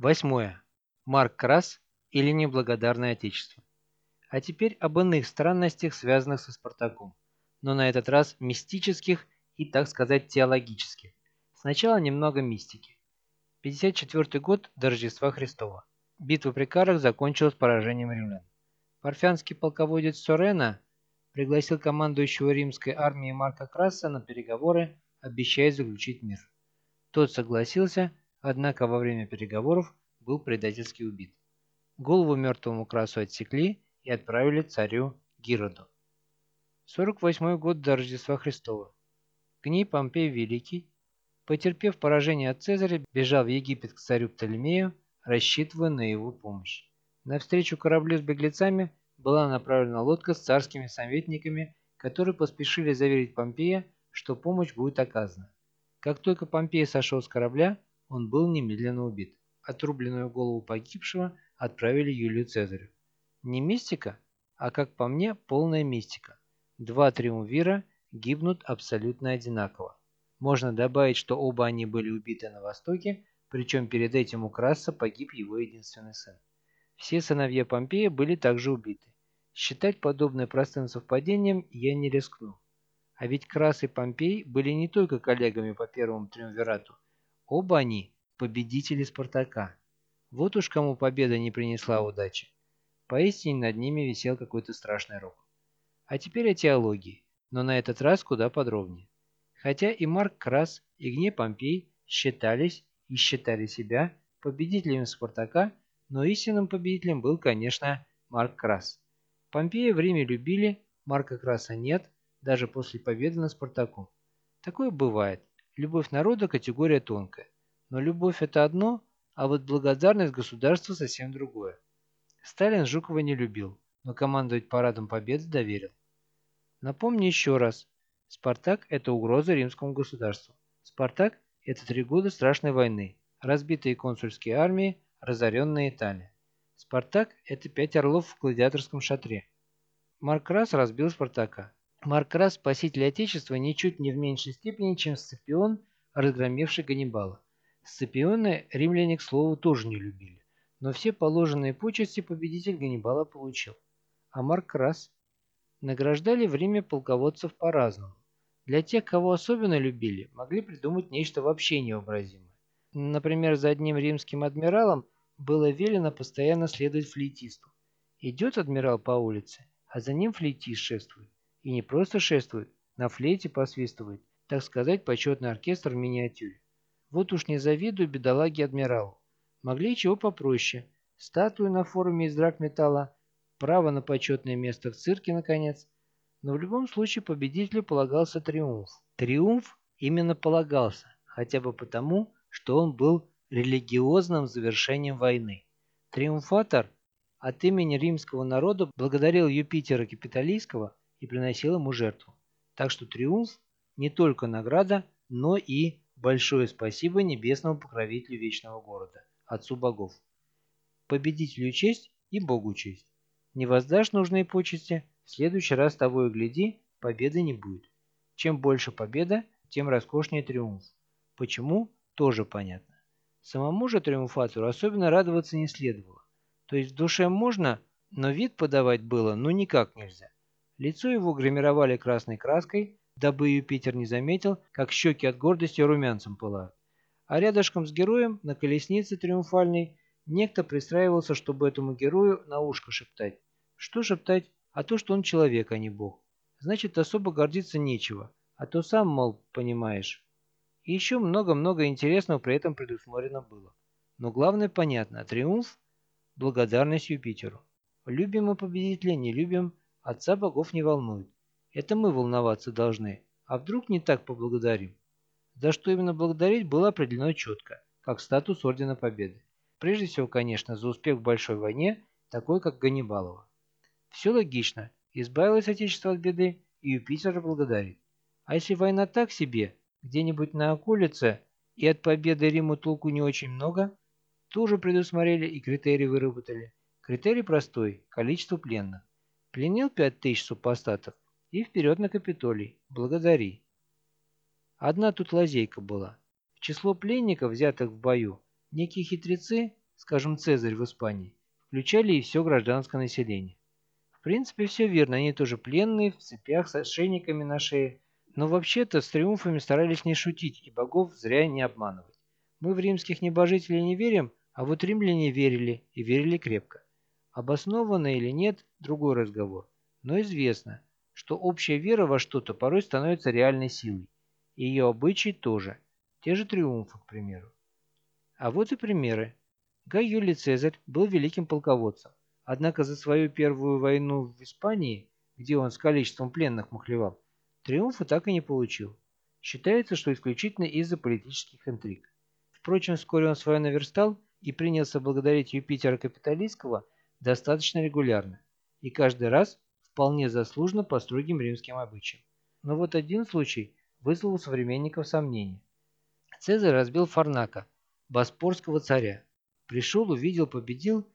Восьмое. Марк Крас или неблагодарное отечество. А теперь об иных странностях, связанных со Спартаком, но на этот раз мистических и, так сказать, теологических. Сначала немного мистики. 54 год до Рождества Христова. Битва при Карах закончилась поражением римлян. Парфянский полководец Сорена пригласил командующего римской армией Марка Краса на переговоры, обещая заключить мир. Тот согласился, однако во время переговоров был предательски убит. Голову мертвому Красу отсекли и отправили царю Гироду. 48 год до Рождества Христова. Гний Помпей Великий, потерпев поражение от Цезаря, бежал в Египет к царю Птолемею, рассчитывая на его помощь. Навстречу кораблю с беглецами была направлена лодка с царскими советниками, которые поспешили заверить Помпея, что помощь будет оказана. Как только Помпей сошел с корабля, он был немедленно убит. Отрубленную голову погибшего отправили Юлию Цезарю. Не мистика, а, как по мне, полная мистика. Два триумвира гибнут абсолютно одинаково. Можно добавить, что оба они были убиты на Востоке, причем перед этим у Краса погиб его единственный сын. Все сыновья Помпея были также убиты. Считать подобное простым совпадением я не рискну. А ведь Крас и Помпей были не только коллегами по первому триумвирату. Оба они – победители Спартака. Вот уж кому победа не принесла удачи. Поистине над ними висел какой-то страшный рок. А теперь о теологии, но на этот раз куда подробнее. Хотя и Марк Крас, и Гней Помпей считались и считали себя победителями Спартака, но истинным победителем был, конечно, Марк Крас. Помпея в Риме любили, Марка Краса нет, даже после победы над Спартаком. Такое бывает. Любовь народа – категория тонкая. Но любовь – это одно, а вот благодарность государству совсем другое. Сталин Жукова не любил, но командовать парадом Победы доверил. Напомню еще раз. Спартак – это угроза римскому государству. Спартак – это 3 года страшной войны, разбитые консульские армии, разоренная Италия. Спартак – это 5 орлов в гладиаторском шатре. Марк Крас разбил Спартака. Марк Крас – спаситель Отечества ничуть не в меньшей степени, чем Сципион, разгромивший Ганнибала. Сципиона римляне, к слову, тоже не любили. Но все положенные почести победитель Ганнибала получил. А Марк Крас? Награждали в Риме полководцев по-разному. Для тех, кого особенно любили, могли придумать нечто вообще невообразимое. Например, за одним римским адмиралом было велено постоянно следовать флейтисту. Идет адмирал по улице, а за ним флейтист шествует. И не просто шествует, на флейте посвистывает, так сказать, почетный оркестр в миниатюре. Вот уж не завидую бедолаге адмиралу. Могли чего попроще. Статую на форуме из драгметалла, право на почетное место в цирке, наконец. Но в любом случае победителю полагался триумф. Триумф именно полагался, хотя бы потому, что он был религиозным завершением войны. Триумфатор от имени римского народа благодарил Юпитера Капитолийского и приносил ему жертву. Так что триумф не только награда, но и большое спасибо небесному покровителю вечного города, отцу богов. Победителю честь и Богу честь. Не воздашь нужные почести, в следующий раз того и гляди, победы не будет. Чем больше победа, тем роскошнее триумф. Почему? Тоже понятно. Самому же триумфатору особенно радоваться не следовало. То есть в душе можно, но вид подавать было ну никак нельзя. Лицо его гримировали красной краской, дабы Юпитер не заметил, как щеки от гордости румянцем пылают. А рядышком с героем на колеснице триумфальной некто пристраивался, чтобы этому герою на ушко шептать. Что шептать? А то, что он человек, а не бог. Значит, особо гордиться нечего, а то сам, мол, понимаешь. И еще много-много интересного при этом предусмотрено было. Но главное понятно, триумф – благодарность Юпитеру. Любим мы победителя, не любим, отца богов не волнует. Это мы волноваться должны, а вдруг не так поблагодарим. За что именно благодарить было определено четко, как статус Ордена Победы. Прежде всего, конечно, за успех в большой войне, такой как Ганнибалова. Все логично, избавилось Отечество от беды, и Юпитер благодарит. А если война так себе, где-нибудь на околице, и от победы Риму толку не очень много, тоже предусмотрели и критерий выработали. Критерий простой – количество пленных. Пленил 5000 супостатов и вперед на Капитолий. Благодари. Одна тут лазейка была. В число пленников, взятых в бою, некие хитрецы, скажем, Цезарь в Испании, включали и все гражданское население. В принципе, все верно, они тоже пленные, в цепях, с ошейниками на шее. Но вообще-то с триумфами старались не шутить и богов зря не обманывать. Мы в римских небожителей не верим, а вот римляне верили и верили крепко. Обоснованно или нет – другой разговор. Но известно, что общая вера во что-то порой становится реальной силой. И ее обычаи тоже. Те же триумфы, к примеру. А вот и примеры. Гай Юлий Цезарь был великим полководцем, однако за свою первую войну в Испании, где он с количеством пленных мухлевал, триумфа так и не получил. Считается, что исключительно из-за политических интриг. Впрочем, вскоре он свое наверстал и принялся благодарить Юпитера Капитолийского достаточно регулярно, и каждый раз вполне заслуженно по строгим римским обычаям. Но вот один случай вызвал у современников сомнения. Цезарь разбил Фарнака, боспорского царя. Пришел, увидел, победил.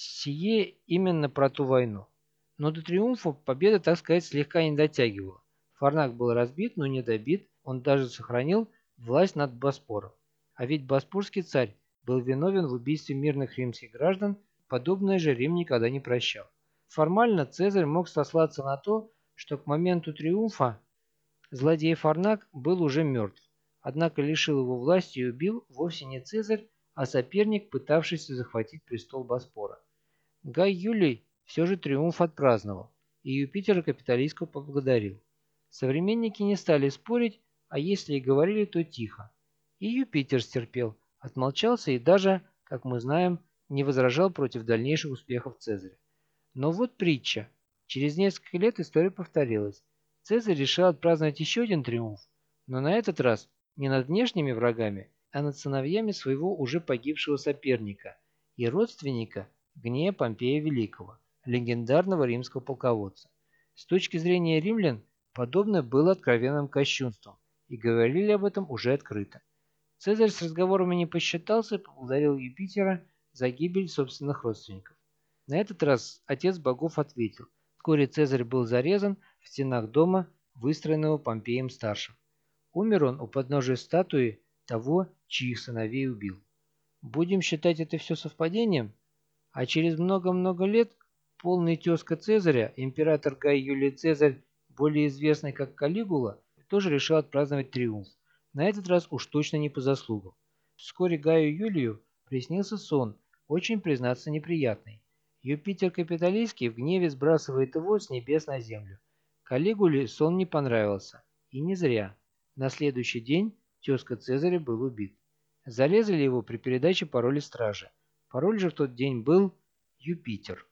Сие именно про ту войну. Но до триумфа победа, так сказать, слегка не дотягивала. Фарнак был разбит, но не добит. Он даже сохранил власть над Боспором. А ведь боспорский царь был виновен в убийстве мирных римских граждан, подобное же Рим никогда не прощал. Формально Цезарь мог сослаться на то, что к моменту триумфа злодей Фарнак был уже мертв, однако лишил его власти и убил вовсе не Цезарь, а соперник, пытавшийся захватить престол Боспора. Гай Юлий все же триумф отпраздновал, и Юпитера Капитолийского поблагодарил. Современники не стали спорить, а если и говорили, то тихо. И Юпитер стерпел, отмолчался и даже, как мы знаем, не возражал против дальнейших успехов Цезаря. Но вот притча. Через несколько лет история повторилась. Цезарь решил отпраздновать еще один триумф, но на этот раз не над внешними врагами, а над сыновьями своего уже погибшего соперника и родственника Гнея Помпея Великого, легендарного римского полководца. С точки зрения римлян, подобное было откровенным кощунством, и говорили об этом уже открыто. Цезарь с разговорами не посчитался и поблагодарил Юпитера за гибель собственных родственников. На этот раз отец богов ответил. Вскоре Цезарь был зарезан в стенах дома, выстроенного Помпеем-старшим. Умер он у подножия статуи того, чьих сыновей убил. Будем считать это все совпадением? А через много-много лет полный тезка Цезаря, император Гай Юлий Цезарь, более известный как Калигула, тоже решил отпраздновать триумф. На этот раз уж точно не по заслугам. Вскоре Гаю Юлию приснился сон, очень, признаться, неприятный. Юпитер Капитолийский в гневе сбрасывает его с небес на землю. Калигуле сон не понравился. И не зря. На следующий день тезка Цезаря был убит. Зарезали его при передаче пароля стражи. Пароль же в тот день был «Юпитер».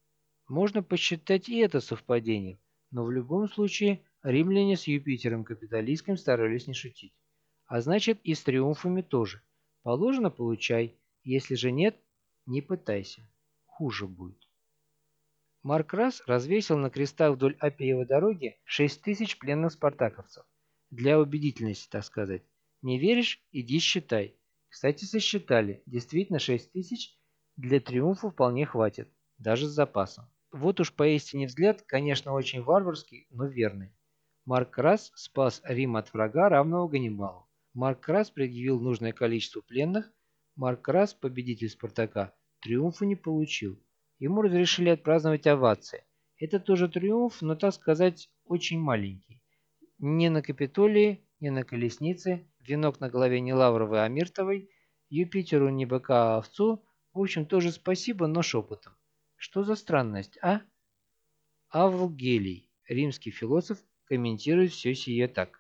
Можно посчитать и это совпадением, но в любом случае римляне с Юпитером Капитолийским старались не шутить. А значит и с триумфами тоже. Положено – получай, если же нет – не пытайся. Хуже будет. Марк Расс развесил на крестах вдоль Аппиевой дороги 6000 пленных спартаковцев. Для убедительности, так сказать. Не веришь? Иди считай. Кстати, сосчитали. Действительно 6000 для триумфа вполне хватит. Даже с запасом. Вот уж поистине взгляд, конечно, очень варварский, но верный. Марк Расс спас Рим от врага, равного Ганнибалу. Марк Расс предъявил нужное количество пленных. Марк Расс, победитель Спартака, триумфа не получил. Ему разрешили отпраздновать овации. Это тоже триумф, но, так сказать, очень маленький. Не на Капитолии, не на колеснице, венок на голове не лавровый, а миртовый, Юпитеру не быка, а овцу, в общем, тоже спасибо, но шепотом. Что за странность, а? Авл Гелий, римский философ, комментирует все сие так.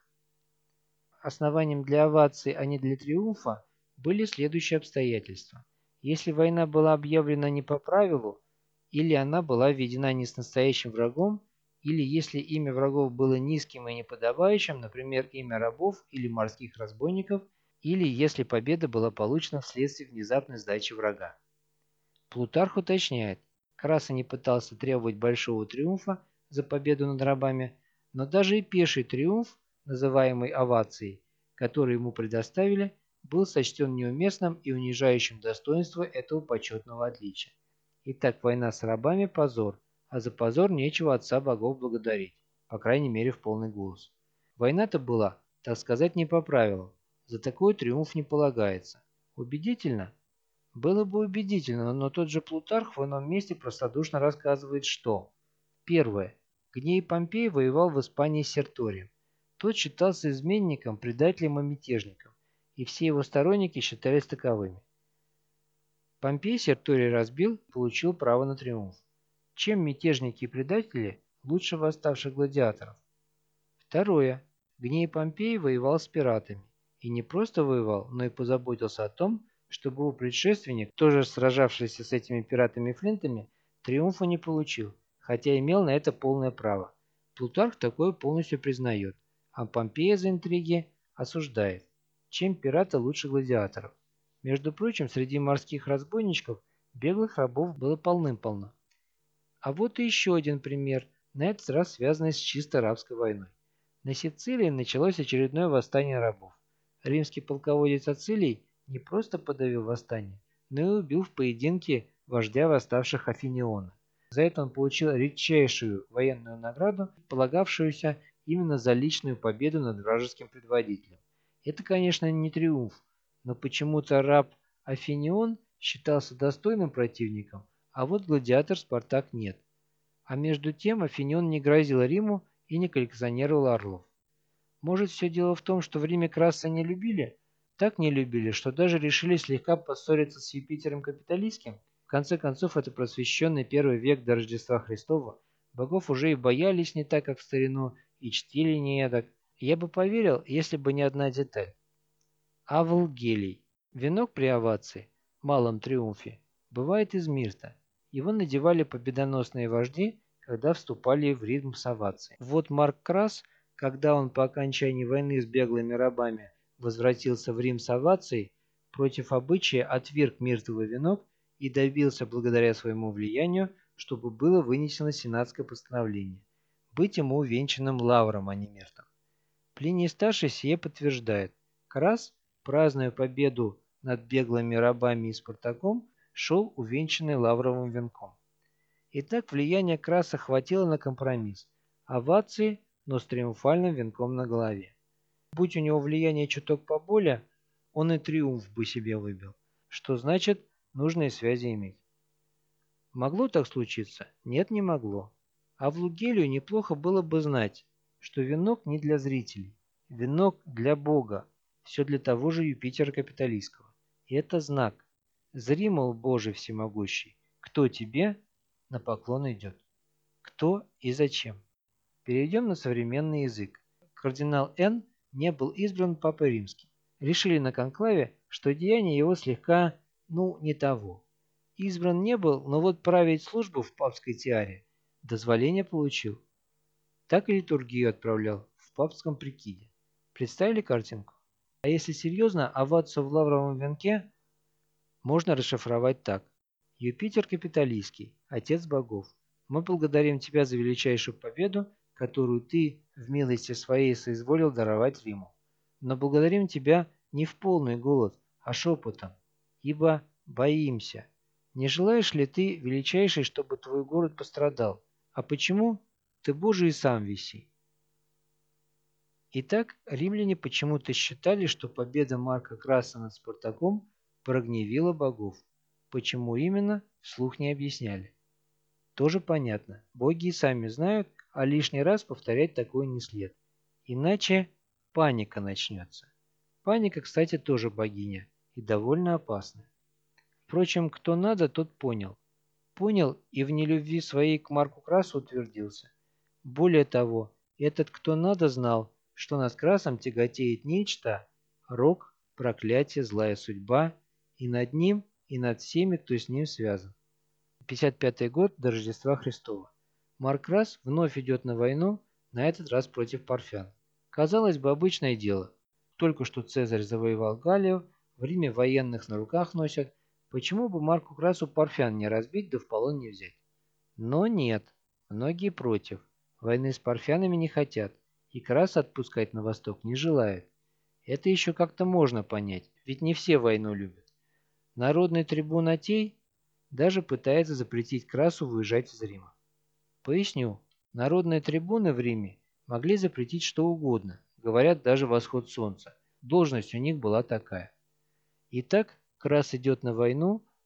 Основанием для овации, а не для триумфа, были следующие обстоятельства. Если война была объявлена не по правилу, или она была введена не с настоящим врагом, или если имя врагов было низким и неподобающим, например, имя рабов или морских разбойников, или если победа была получена вследствие внезапной сдачи врага. Плутарх уточняет, Краса не пытался требовать большого триумфа за победу над рабами, но даже и пеший триумф, называемый овацией, который ему предоставили, был сочтен неуместным и унижающим достоинство этого почетного отличия. Итак, война с рабами – позор, а за позор нечего отца богов благодарить, по крайней мере в полный голос. Война-то была, так сказать, не по правилам, за такой триумф не полагается. Убедительно? Было бы убедительно, но тот же Плутарх в ином месте простодушно рассказывает, что: первое. Гней Помпей воевал в Испании с Серторием. Тот считался изменником, предателем и мятежником, и все его сторонники считались таковыми. Помпей Серторий разбил и получил право на триумф. Чем мятежники и предатели лучше восставших гладиаторов? Второе. Гней Помпей воевал с пиратами. И не просто воевал, но и позаботился о том, чтобы его предшественник, тоже сражавшийся с этими пиратами-флинтами, триумфа не получил, хотя имел на это полное право. Плутарх такое полностью признает, а Помпея за интриги осуждает. Чем пираты лучше гладиаторов? Между прочим, среди морских разбойничков беглых рабов было полным-полно. А вот и еще один пример, на этот раз связанный с чисто рабской войной. На Сицилии началось очередное восстание рабов. Римский полководец Ацилий не просто подавил восстание, но и убил в поединке вождя восставших Афиниона. За это он получил редчайшую военную награду, полагавшуюся именно за личную победу над вражеским предводителем. Это, конечно, не триумф, но почему-то раб Афинион считался достойным противником, а вот гладиатор Спартак нет. А между тем Афинион не грозил Риму и не коллекционировал орлов. Может, все дело в том, что в Риме Краса не любили? Так не любили, что даже решили слегка поссориться с Юпитером Капитолийским? В конце концов, это просвещенный первый век до Рождества Христова. Богов уже и боялись не так, как в старину, и чтили не эдак. Я бы поверил, если бы не одна деталь. Авл Гелий. Венок при овации, малом триумфе, бывает из мирта. Его надевали победоносные вожди, когда вступали в ритм с овацией. Вот Марк Крас, когда он по окончании войны с беглыми рабами возвратился в Рим с овацией, против обычая отверг миртовый венок и добился благодаря своему влиянию, чтобы было вынесено сенатское постановление быть ему увенчанным лавром, а не миртом. Плиний Старший сие подтверждает. Крас, празднуя победу над беглыми рабами и Спартаком, шел увенчанный лавровым венком. Итак, влияние Краса хватило на компромисс. Овации, но с триумфальным венком на голове. Будь у него влияние чуток поболее, он и триумф бы себе выбил. Что значит, нужные связи иметь. Могло так случиться? Нет, не могло. А в Лугелию неплохо было бы знать, что венок не для зрителей. Венок для Бога. Все для того же Юпитера Капитолийского. И это знак. Зри, мол, Боже всемогущий, кто тебе на поклон идет. Кто и зачем. Перейдем на современный язык. Кардинал Н. не был избран Папой Римским. Решили на конклаве, что деяние его слегка, не того. Избран не был, но вот править службу в папской тиаре дозволение получил. Так и литургию отправлял в папском прикиде. Представили картинку? А если серьезно, овацию в лавровом венке можно расшифровать так. Юпитер Капитолийский, Отец богов, мы благодарим Тебя за величайшую победу, которую Ты в милости своей соизволил даровать Риму. Но благодарим Тебя не в полный голос, а шепотом, ибо боимся. Не желаешь ли Ты, величайший, чтобы Твой город пострадал? А почему? Ты, Боже, и сам виси. Итак, римляне почему-то считали, что победа Марка Краса над Спартаком прогневила богов. Почему именно, вслух не объясняли. Тоже понятно. Боги и сами знают, а лишний раз повторять такое не след. Иначе паника начнется. Паника, кстати, тоже богиня и довольно опасная. Впрочем, кто надо, тот понял. Понял и в нелюбви своей к Марку Красу утвердился. Более того, этот кто надо знал, что над Красом тяготеет нечто, рок, проклятие, злая судьба, и над ним, и над всеми, кто с ним связан. 55 год до Рождества Христова. Марк Крас вновь идет на войну, на этот раз против парфян. Казалось бы, обычное дело. Только что Цезарь завоевал Галлию, в Риме военных на руках носят. Почему бы Марку Красу парфян не разбить, да в полон не взять? Но нет, многие против. Войны с парфянами не хотят, и Краса отпускать на восток не желает. Это еще как-то можно понять, ведь не все войну любят. Народный трибун Атей даже пытается запретить Красу выезжать из Рима. Поясню, народные трибуны в Риме могли запретить что угодно, говорят даже восход солнца. Должность у них была такая. Итак, Крас идет на войну,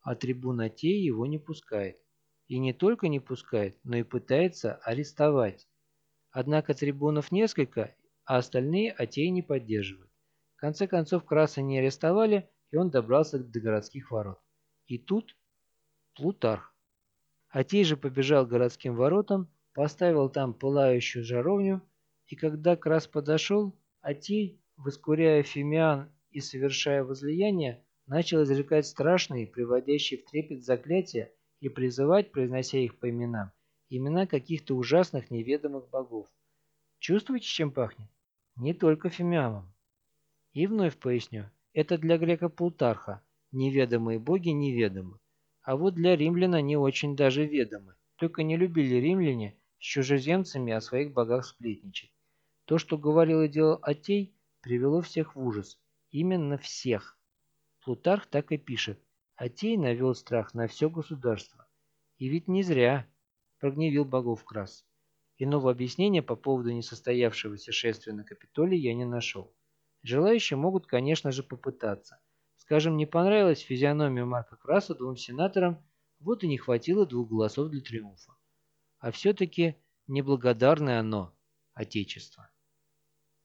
а трибун Атей его не пускает. И не только не пускает, но и пытается арестовать. Однако трибунов несколько, а остальные Атей не поддерживают. В конце концов Краса не арестовали, и он добрался до городских ворот. И тут Плутарх. Атей же побежал к городским воротам, поставил там пылающую жаровню, и когда Крас подошел, Атей, воскуряя фимиам и совершая возлияние, начал изрекать страшные, приводящие в трепет заклятия и призывать, произнося их по именам, имена каких-то ужасных неведомых богов. Чувствуете, чем пахнет? Не только фимиамом. И вновь поясню, это для грека Плутарха, неведомые боги неведомы. А вот для римлян они очень даже ведомы. Только не любили римляне с чужеземцами о своих богах сплетничать. То, что говорил и делал Атей, привело всех в ужас. Именно всех. Плутарх так и пишет. Атей навел страх на все государство. И ведь не зря прогневил богов Крас. Иного объяснения по поводу несостоявшегося шествия на Капитолий я не нашел. Желающие могут, конечно же, попытаться. Скажем, не понравилась физиономия Марка Краса двум сенаторам, вот и не хватило 2 голосов для триумфа. А все-таки неблагодарное оно, Отечество.